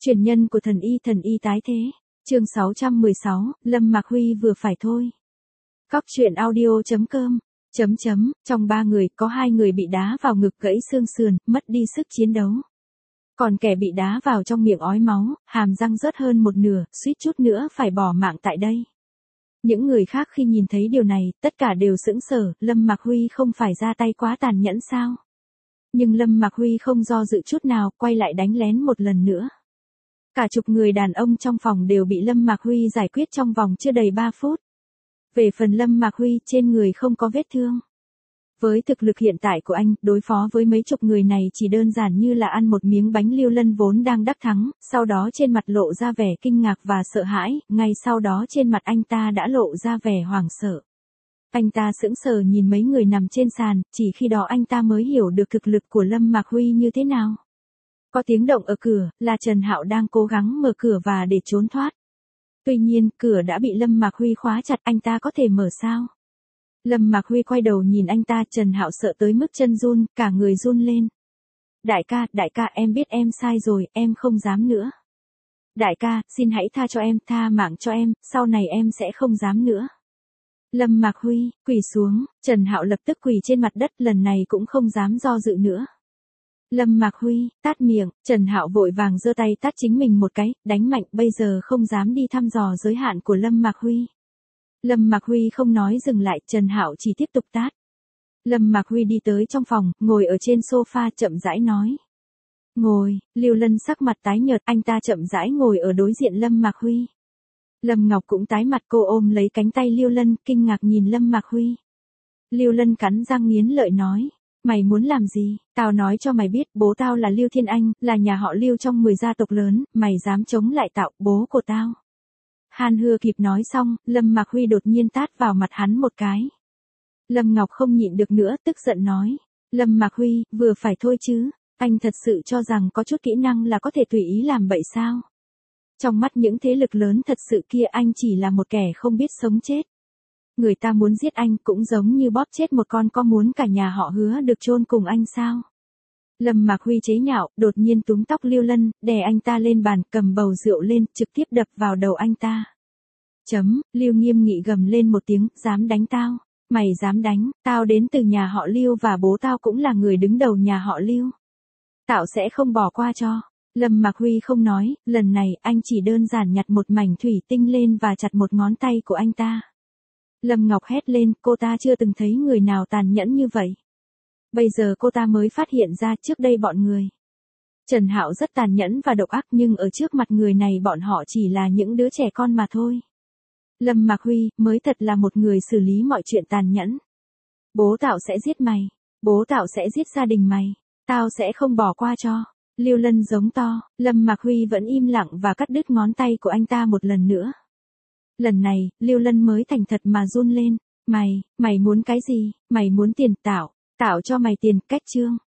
Truyền nhân của thần y tái thế. Chương 616, Lâm Mạc Huy vừa phải thôi. Cóc truyện audio.com. Trong 3 người, có 2 người bị đá vào ngực gãy xương sườn, mất đi sức chiến đấu. Còn kẻ bị đá vào trong miệng ói máu, hàm răng rớt hơn một nửa, suýt chút nữa phải bỏ mạng tại đây. Những người khác khi nhìn thấy điều này, tất cả đều sững sờ, Lâm Mạc Huy không phải ra tay quá tàn nhẫn sao? Nhưng Lâm Mạc Huy không do dự chút nào, quay lại đánh lén một lần nữa. Cả chục người đàn ông trong phòng đều bị Lâm Mạc Huy giải quyết trong vòng chưa đầy 3 phút. Về phần Lâm Mạc Huy, trên người không có vết thương. Với thực lực hiện tại của anh, đối phó với mấy chục người này chỉ đơn giản như là ăn một miếng bánh. Lưu Lân vốn đang đắc thắng, sau đó trên mặt lộ ra vẻ kinh ngạc và sợ hãi, ngay sau đó trên mặt anh ta đã lộ ra vẻ hoảng sợ. Anh ta sững sờ nhìn mấy người nằm trên sàn, chỉ khi đó anh ta mới hiểu được thực lực của Lâm Mạc Huy như thế nào. Có tiếng động ở cửa, là Trần Hạo đang cố gắng mở cửa và để trốn thoát. Tuy nhiên, cửa đã bị Lâm Mạc Huy khóa chặt, anh ta có thể mở sao? Lâm Mạc Huy quay đầu nhìn anh ta, Trần Hạo sợ tới mức chân run, cả người run lên. Đại ca, em biết em sai rồi, em không dám nữa. Đại ca, xin hãy tha cho em, tha mạng cho em, sau này em sẽ không dám nữa. Lâm Mạc Huy, quỳ xuống, Trần Hạo lập tức quỳ trên mặt đất, lần này cũng không dám do dự nữa. Lâm Mạc Huy, tát miệng, Trần Hạo vội vàng giơ tay tát chính mình một cái, đánh mạnh, bây giờ không dám đi thăm dò giới hạn của Lâm Mạc Huy. Lâm Mạc Huy không nói dừng lại, Trần Hạo chỉ tiếp tục tát. Lâm Mạc Huy đi tới trong phòng, ngồi ở trên sofa chậm rãi nói. Ngồi, Lưu Lân sắc mặt tái nhợt, anh ta chậm rãi ngồi ở đối diện Lâm Mạc Huy. Lâm Ngọc cũng tái mặt, cô ôm lấy cánh tay Lưu Lân, kinh ngạc nhìn Lâm Mạc Huy. Lưu Lân cắn răng nghiến lợi nói. Mày muốn làm gì? Tao nói cho mày biết, bố tao là Lưu Thiên Anh, là nhà họ Lưu trong 10 gia tộc lớn, mày dám chống lại tao, bố của tao. Hàn Hưa kịp nói xong, Lâm Mạc Huy đột nhiên tát vào mặt hắn một cái. Lâm Ngọc không nhịn được nữa, tức giận nói. Lâm Mạc Huy, vừa phải thôi chứ, anh thật sự cho rằng có chút kỹ năng là có thể tùy ý làm bậy sao? Trong mắt những thế lực lớn thật sự kia anh chỉ là một kẻ không biết sống chết. Người ta muốn giết anh cũng giống như bóp chết một con có muốn cả nhà họ Hứa được chôn cùng anh sao? Lâm Mạc Huy chế nhạo, đột nhiên túm tóc Lưu Lân, đè anh ta lên bàn, cầm bầu rượu lên, trực tiếp đập vào đầu anh ta. Lưu nghiêm nghị gầm lên một tiếng, dám đánh tao? Mày dám đánh, tao đến từ nhà họ Lưu và bố tao cũng là người đứng đầu nhà họ Lưu. Tao sẽ không bỏ qua cho. Lâm Mạc Huy không nói, lần này anh chỉ đơn giản nhặt một mảnh thủy tinh lên và chặt một ngón tay của anh ta. Lâm Ngọc hét lên, cô ta chưa từng thấy người nào tàn nhẫn như vậy. Bây giờ cô ta mới phát hiện ra trước đây bọn người. Trần Hạo rất tàn nhẫn và độc ác nhưng ở trước mặt người này bọn họ chỉ là những đứa trẻ con mà thôi. Lâm Mạc Huy mới thật là một người xử lý mọi chuyện tàn nhẫn. Bố tao sẽ giết mày. Bố tao sẽ giết gia đình mày. Tao sẽ không bỏ qua cho. Lưu Lân giống to, Lâm Mạc Huy vẫn im lặng và cắt đứt ngón tay của anh ta một lần nữa. Lần này, Lưu Lân mới thành thật mà run lên. Mày muốn cái gì? Mày muốn tiền? Tạo cho mày tiền, cách trương.